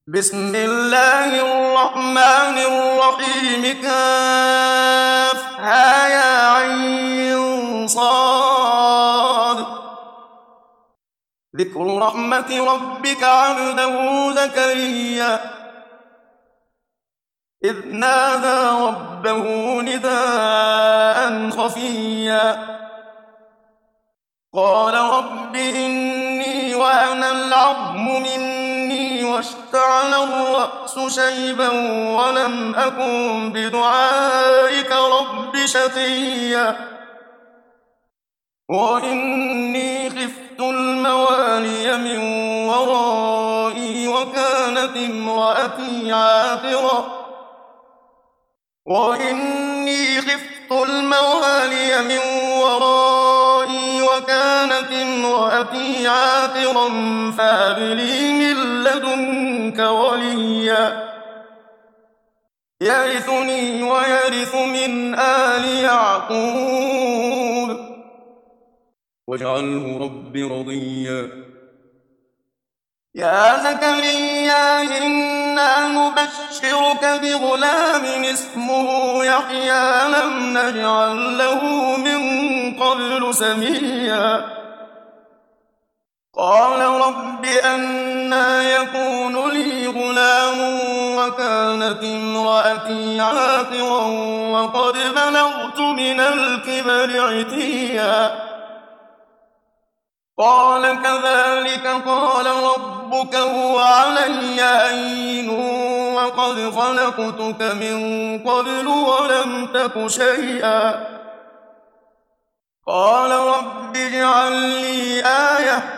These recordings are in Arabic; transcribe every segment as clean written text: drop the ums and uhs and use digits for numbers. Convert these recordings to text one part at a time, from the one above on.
بسم الله الرحمن الرحيم كافها يا عين صاد. ذكر رحمة ربك عبده زكريا إذ نادى ربه نداء خفيا قال رب إني وهن العظم مني واشتعل الرأس شيبا ولم أكن بدعائك رب شقيا وإني خفت الموالي من ورائي وكانت امرأتي عاقرا وإني خفت الموالي من ورائي وكانت امرأتي عاقرا فهب لي من لدنك وليا يرثني ويرث من آل يعقوب واجعله رب رضيا. يا زكريا إنا نبشرك بغلام اسمه يحيى لم نجعل له من قبل سميا قال رب أنى يكون لي غلام وكانت امرأتي عاقرا وقد بلغت من الكبر عتيا قال كذلك قال ربك هو علي هين وقد خلقتك من قبل ولم تك شيئا قال رب اجعل لي آية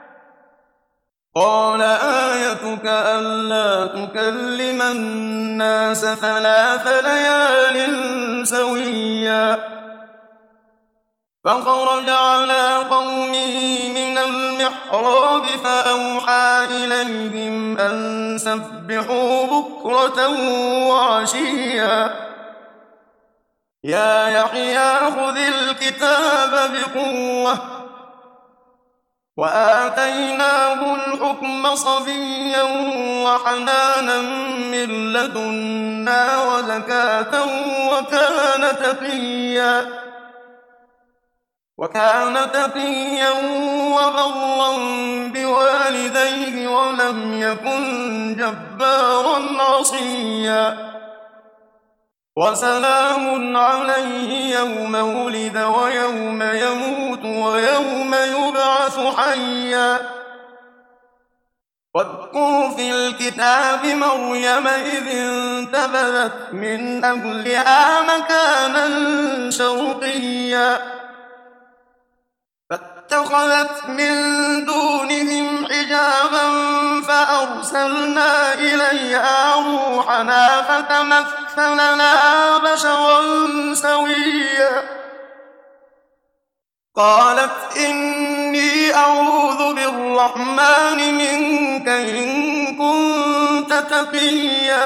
قال آيتك ألا تكلم الناس 3 ليال سويا فخرج على قومه من المحراب فأوحى إليهم أن سبحوا بكرة وعشيا يا يحيى خذ الكتاب بقوة وآتيناه الحكم صبيا وحنانا من لدنا وزكاة وكان تقيا وبرا بوالديه ولم يكن جبارا عصيا وسلام عليه يوم ولد ويوم يموت ويوم يبعث حيا واذكر في الكتاب مريم إذ انتبذت من أهلها مكانا شرقيا فاتخذت من دونهم حجابا فأرسلنا إليها روحنا فتمثل لها بشرا سويا قالت إني أعوذ بالرحمن منك إن كنت تقيا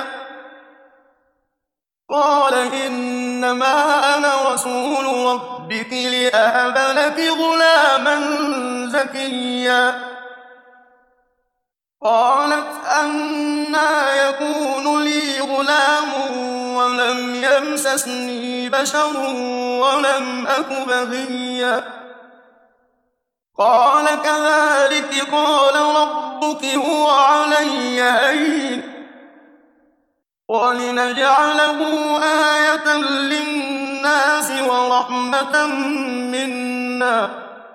قال إنما أنا رسول ربك لأهب لك غلاما زكيا قالت أنى يكون لي غلام ولم يمسسني بشر ولم أك بغيا قال كذلك قال ربك هو علي هين ولنجعله آية للناس ورحمة منا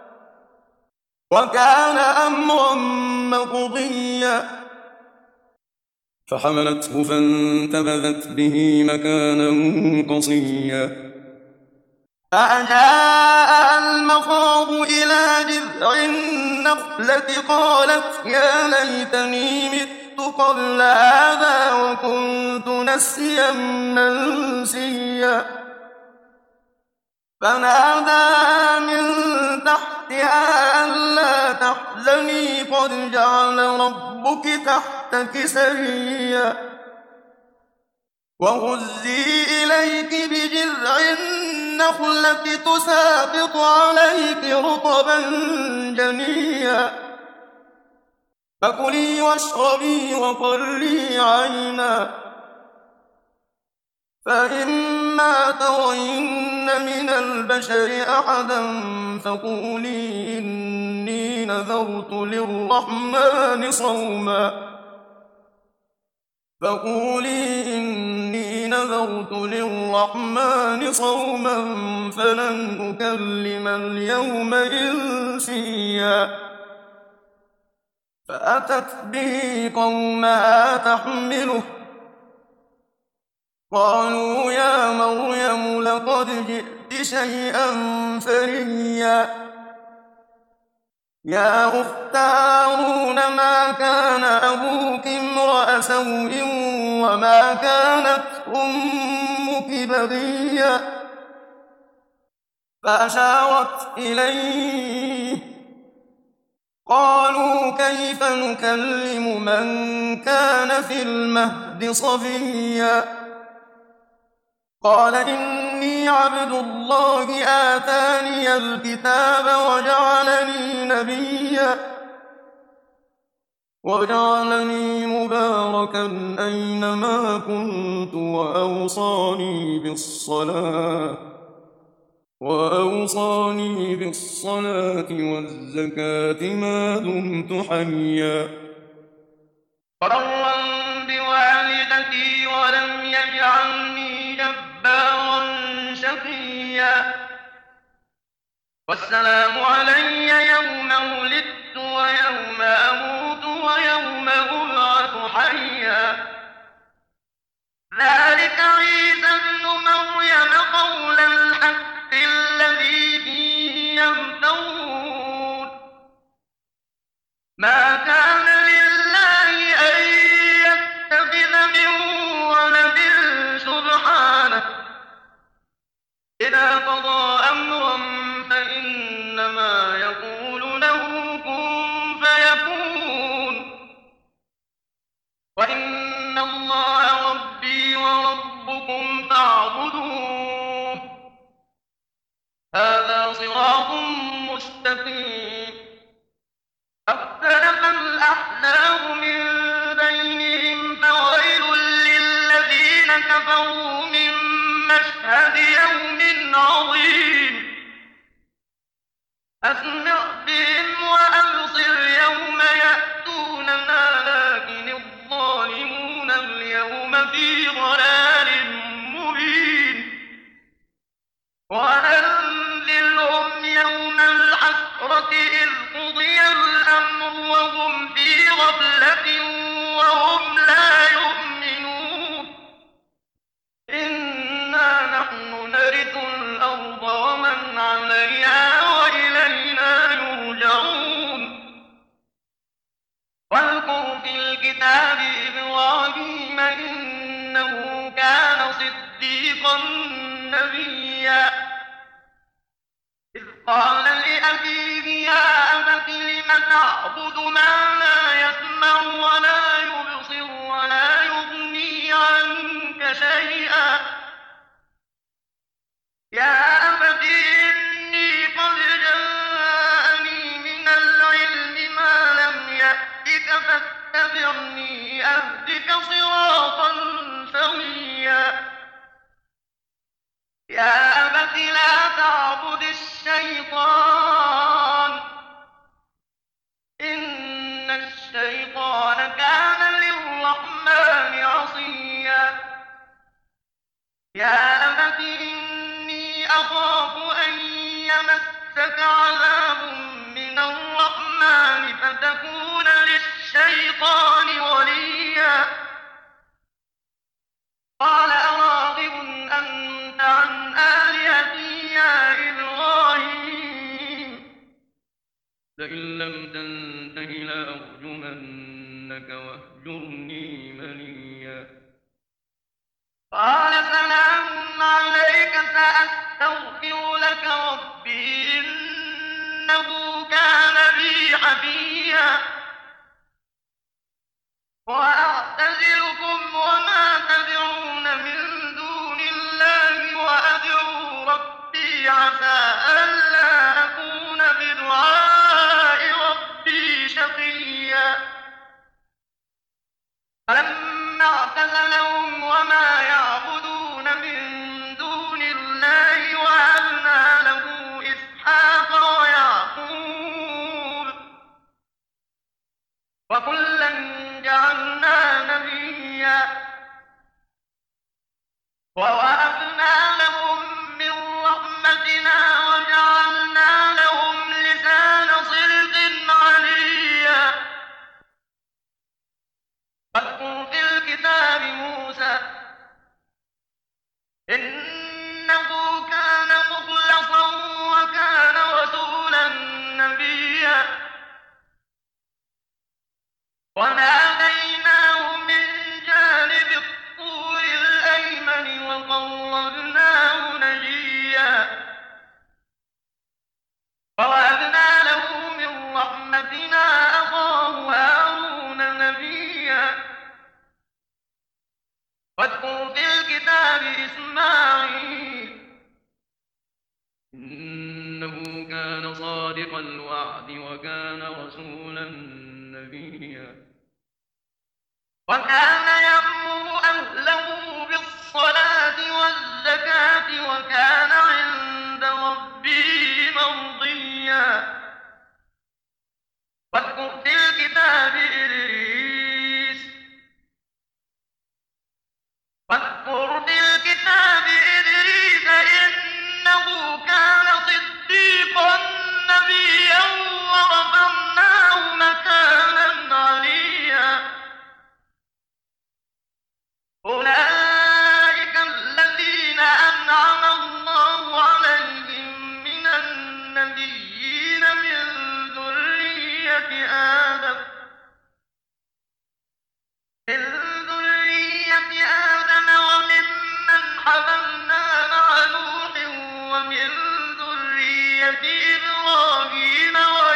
وكان أمرا مقضيا فحملته فانتبذت به مكانا قصيا فأجاء المخاض إلى جذع النخلة قالت يا ليتني مت قبل هذا وكنت نسيا منسيا فناداها من تحتها ألا تحزني قد جعل ربك تحتك سريا وهزي إليك بجذع النخلة تساقط عليك رطبا جنيا فكلي واشربي وقري عينا، فإما ترين من البشر أحدا فقولي إني نذرت للرحمن صوما فلن أكلم اليوم إنسيا. فأتت به قومها تحمله، قالوا يا مريم لقد جئت شيئا فريا. يا أخت هارون ما كان أبوك امرأ سوء وما كانت أمك بغيا. فأشارت إليه، قالوا كيف نكلم من كان في المهد صبيا. قال إني عبد الله آتاني الكتاب وجعلني مباركا أينما كنت وأوصاني بالصلاة والزكاة ما دمت حيا. برا بوالدتي ولم يجعلني جبارا شقيا. والسلام علي يوم ولدت ويوم أموت ويوم أبعث حيا. ذلك عيسى ابن مريم قول الحق الذي فيه يمترون. ما كان لله أن يتخذ من ولد سبحانه، إذا قضى أمرا فإنما يقول له كن فيكون. وإن الله ربي وربكم فاعبدوه، هذا صراط مستقيم. فاختلف الأحزاب من بينهم فويل للذين كفروا من مشهد يوم عظيم. أسمع بهم وأبصر يوم يأتوننا لكن الظالمون اليوم في ضلال مبين. وأنذرهم يوم الحسرة إذ قضي الأمر وهم في غفلة وهم لا يؤمنون. إنا نحن نرث الأرض ومن عليها وإلينا يرجعون. واذكر في الكتاب إبراهيم إنه كان صديقا نبيا. إذ قال لأبيه يا أبت لم تعبد ما لا يسمع ولا يبصر ولا يغني عنك شيئا. يا أبت إني قد جاءني من العلم ما لم يأتك فاتبعني أهدك صراطا سويا. يا أبت لا تعبد الشيطان إن الشيطان كان للرحمن عصيا. يا أبت إني أخاف أن يمسك عذاب من الرحمن فتكون للشيطان وليا. قال أراغب أنت عن آلهتي يا إبراهيم لئن لم تنته لأرجمنك واهجرني مليا. قال سلام عليك سأستغفر لك ربي إنه كان بي حفيا. وأعتزلكم وما تدعون من دون الله وأدعو ربي عسى ألا أكون بدعاء ربي شقيا. اعتزلهم وما يعبدون من دون الله وهبنا له إسحاق ويعقوب وكلا جعلنا نبيا ووهبنا لهم من رحمتنا وجعلنا لهم لسان صدق عليا واذكر في الكتاب موسى إنه كان مخلصا وكان رسولا نبيا وناديناه من جانب الطور الأيمن وقربناه نجيا ووهبنا له من رحمتنا أخاه هارون نبيا واذكر في الكتاب إسماعيل إنه كان صادق الوعد وكان رسولا نبيا وكان يأمر أهله بالصلاة والزكاة وكان عند ربه مرضيا واذكر في الكتاب إدريس إنه كان صديقا نبيا ورفعناه مكانا عليا أولئك الذين أنعم الله عليهم من النبيين من ذرية آدم وممن حملنا مع نوح ومن ذرية إبراهيم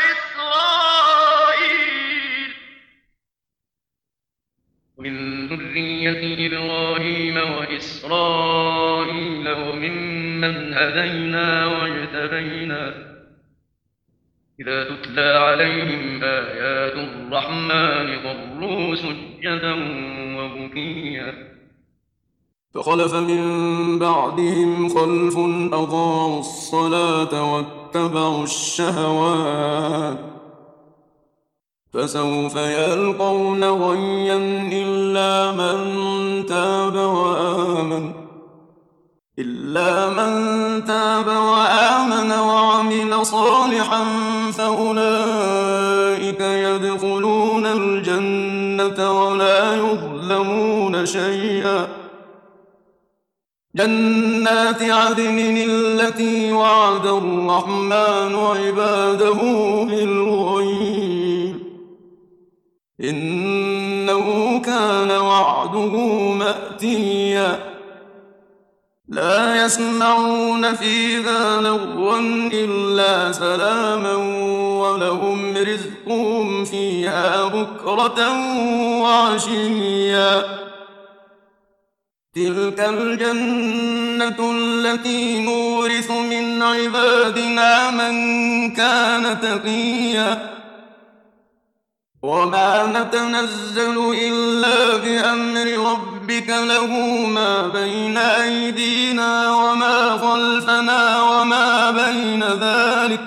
وإسرائيل وممن هدينا واجتبينا إذا تتلى عليهم آيات الرحمن خروا سجدا وبكيا فخلف من بعدهم خلف أضاعوا الصلاة واتبعوا الشهوات فسوف يلقون غيا إلا من تاب وآمن وعمل صالحا فأولئك يدخلون الجنة ولا يظلمون شيئا جنات عدن التي وعد الرحمن عباده بالغيب إنه كان وعده مأتيا لا يسمعون فيها لغوا إلا سلاما ولهم رزقهم فيها بكرة وعشيا تلك الجنة التي نورث من عبادنا من كان تقيا وما نتنزل إلا بأمر ربك له ما بين أيدينا وما خلفنا وما بين ذلك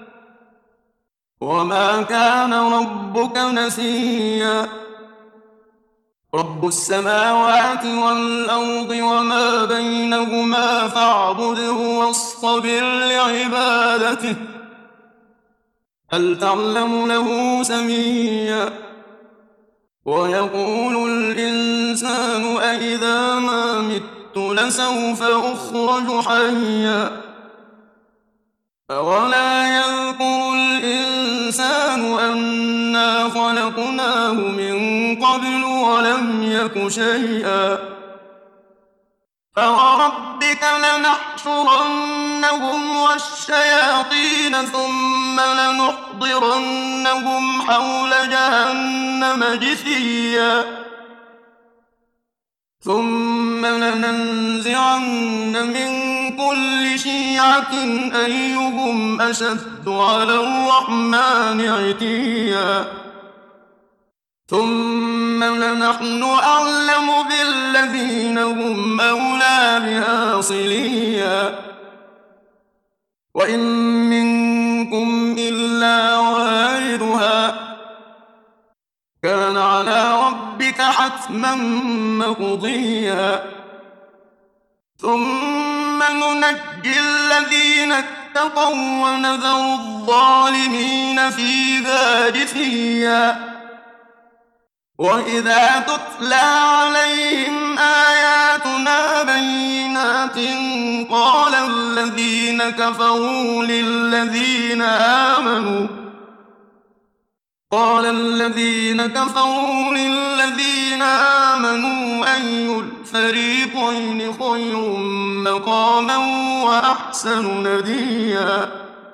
وما كان ربك نسيا رب السماوات والأرض وما بينهما فاعبده واصطبر لعبادته هل تعلم له سميا ويقول الإنسان أإذا ما مت لسوف أخرج حيا أولا يذكر الإنسان أنا خلقناه من قبل ولم يك شيئا فوربك لنحشرنهم والشياطين ثم لنحضرنهم حول جهنم جثيا ثم لننزعن من كل شيعة أيهم أشد على الرحمن عتيا ثم لنحن أعلم الذين هم أولى بها صليا وإن منكم إلا واردها كان على ربك حتما مقضيا ثم ننجي الذين اتقوا ونذر الظالمين فيها جثيا وإذا تتلى عليهم آياتنا بينات قال الذين كفروا للذين آمنوا أي الفريقين خير مقاما وأحسن نديا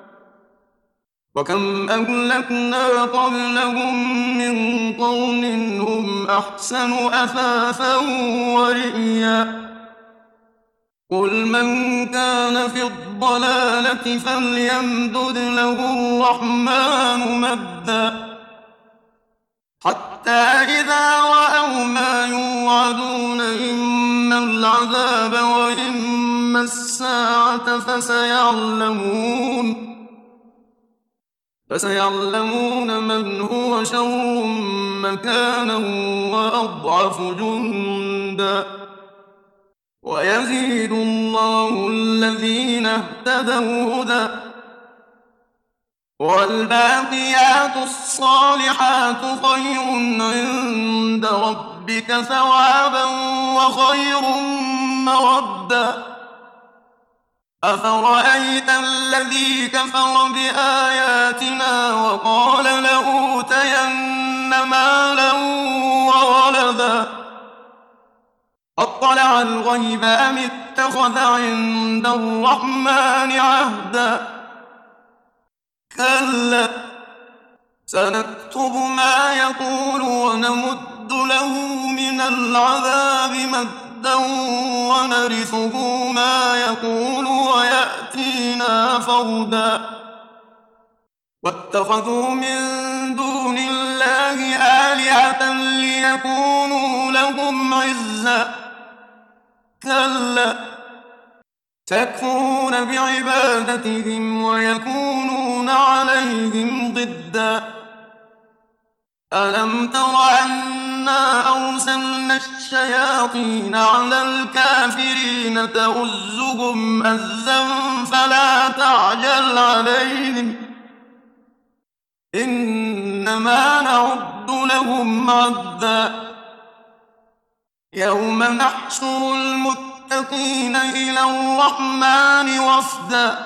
وكم أهلكنا قبلهم من قرن هم أحسن أثاثا ورئيا قل من كان في الضلالة فليمدد له الرحمن مدا حتى إذا رأوا ما يوعدون إما العذاب وإما الساعة فسيعلمون من هو شر مكانا وأضعف جندا ويزيد الله الذين اهتدوا هدى والباقيات الصالحات خير عند ربك ثوابا وخير مردا أفرأيت الذي كفر بآياتنا وقال لأوتين مالا وولدا أطلع الغيب أم اتخذ عند الرحمن عهدا كلا سنكتب ما يقول ونمد له من العذاب مدا ونرثه ما يقول ويأتينا فردا واتخذوا من دون الله آلهة ليكونوا لهم عزا كلا تكفرون بعبادتهم ويكونون عليهم ضدا ألم تر أنا أرسلنا الشياطين على الكافرين تؤزهم أزا فلا تعجل عليهم إنما نعد لهم عدا يوم نحشر المتقين إلى الرحمن وفدا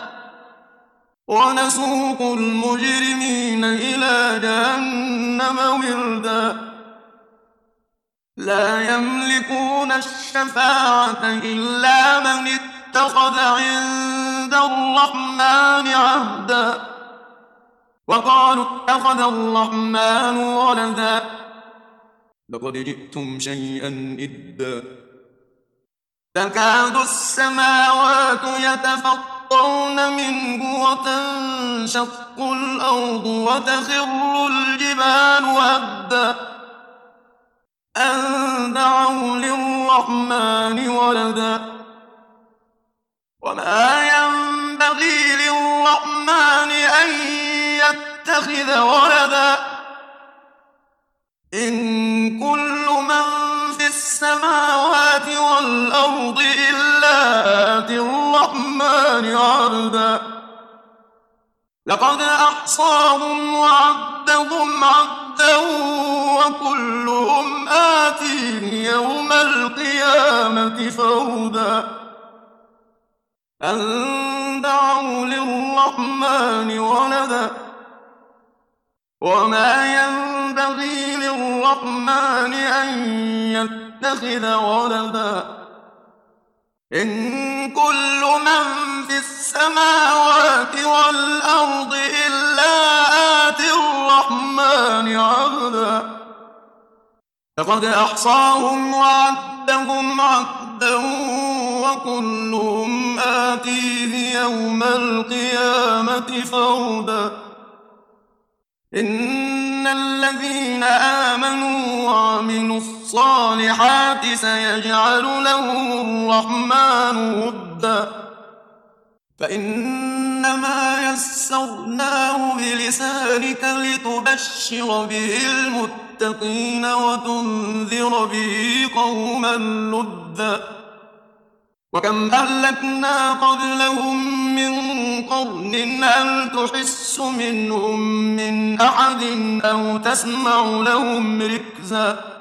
ونسوق المجرمين إلى جهنم وردا لا يملكون الشفاعة إلا من اتخذ عند الرحمن عهدا وقالوا اتخذ الرحمن ولدا لقد جئتم شيئا إدا تكاد السماوات يتفطرن منه وتنشق الأرض وتخر الجبال هدا أن دعوا للرحمن ولدا وما ينبغي للرحمن أن يتخذ ولدا إن كل من في السماوات والأرض إلا آتي الرحمن عبدا لقد أحصاهم وعدهم عدا وكلهم آتيه يوم القيامة فردا أن دعوا للرحمن ولدا وما ينبغي للرحمن أن يتخذ ولدا إن كل من في السماوات والأرض إلا آتي الرحمن عبدا لقد أحصاهم وعدهم عدا وكلهم آتيه يوم القيامة فردا إن الذين آمنوا وعملوا الصالحات سيجعل لهم الرحمن ودا فإنما يسرناه بلسانك لتبشر به المتقين وتنذر به قوما لدا وكم أهلكنا قبلهم من قرن هل تحس منهم من أحد أو تسمع لهم ركزا